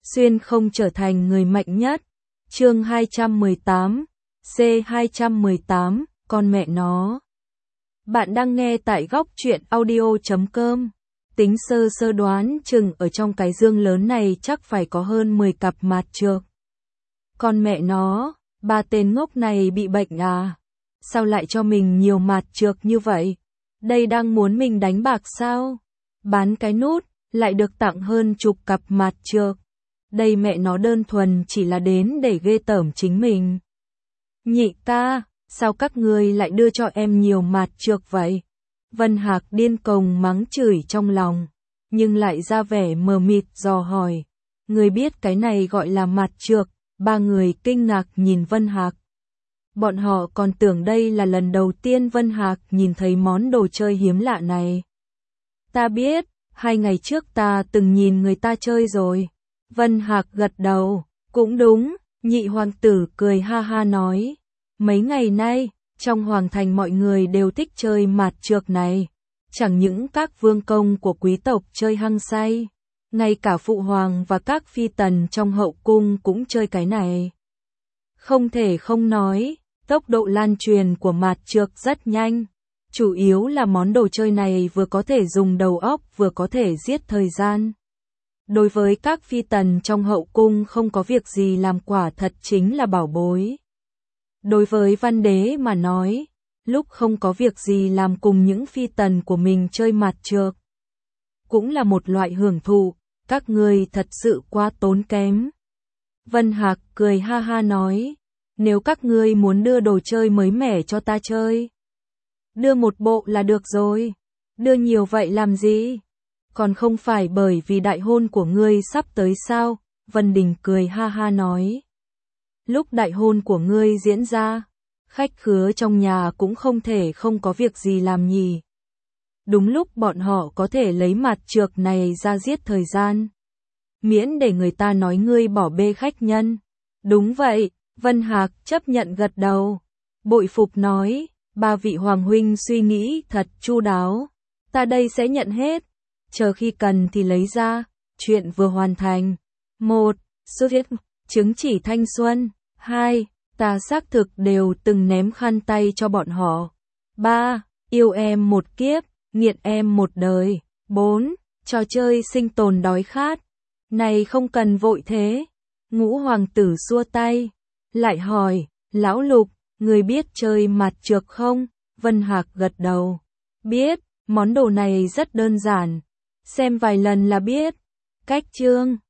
xuyên không trở thành người mạnh nhất. Chương 218, C218, con mẹ nó. Bạn đang nghe tại góc truyện audio.com. Tính sơ sơ đoán chừng ở trong cái dương lớn này chắc phải có hơn 10 cặp mạt trược. Con mẹ nó, ba tên ngốc này bị bệnh à? Sao lại cho mình nhiều mạt trược như vậy? Đây đang muốn mình đánh bạc sao? Bán cái nút, lại được tặng hơn chục cặp mạt trược. Đây mẹ nó đơn thuần chỉ là đến để ghê tởm chính mình. Nhị ca, sao các ngươi lại đưa cho em nhiều mạt trược vậy? Vân Hạc điên cuồng mắng chửi trong lòng, nhưng lại ra vẻ mờ mịt dò hỏi. Người biết cái này gọi là mạt trược? Ba người kinh ngạc nhìn Vân Hạc. Bọn họ còn tưởng đây là lần đầu tiên Vân Hạc nhìn thấy món đồ chơi hiếm lạ này. Ta biết, 2 ngày trước ta từng nhìn người ta chơi rồi. Vân Hạc gật đầu, cũng đúng, nhị hoàng tử cười ha ha nói. Mấy ngày nay, trong hoàng thành mọi người đều thích chơi mạt trược này. Chẳng những các vương công của quý tộc chơi hăng say, ngay cả phụ hoàng và các phi tần trong hậu cung cũng chơi cái này. Không thể không nói, tốc độ lan truyền của mạt trược rất nhanh. Chủ yếu là món đồ chơi này vừa có thể dùng đầu óc vừa có thể giết thời gian. Đối với các phi tần trong hậu cung không có việc gì làm quả thật chính là bảo bối. Đối với văn đế mà nói, lúc không có việc gì làm cùng những phi tần của mình chơi mạt trược cũng là một loại hưởng thụ, các ngươi thật sự quá tốn kém. Vân Hạc cười ha ha nói, nếu các ngươi muốn đưa đồ chơi mới mẻ cho ta chơi, đưa một bộ là được rồi, đưa nhiều vậy làm gì? Còn không phải bởi vì đại hôn của ngươi sắp tới sao? Vân Đình cười ha ha nói. Lúc đại hôn của ngươi diễn ra, khách khứa trong nhà cũng không thể không có việc gì làm nhỉ. Đúng lúc bọn họ có thể lấy mạt trược này ra giết thời gian. Miễn để người ta nói ngươi bỏ bê khách nhân. Đúng vậy, Vân Hạc chấp nhận gật đầu. Bội phục nói, ba vị hoàng huynh suy nghĩ thật chu đáo. Ta đây sẽ nhận hết. Chờ khi cần thì lấy ra, chuyện vừa hoàn thành. 1. Xuất hiện chứng chỉ thanh xuân. 2. Ta xác thực đều từng ném khăn tay cho bọn họ. 3. Yêu em một kiếp, nghiện em một đời. 4. Trò chơi sinh tồn đói khát. Này không cần vội thế. Ngũ hoàng tử xua tay, lại hỏi, lão Lục, người biết chơi mạt trược không? Vân Hạc gật đầu. Biết, món đồ này rất đơn giản. Xem vài lần là biết. Cách chương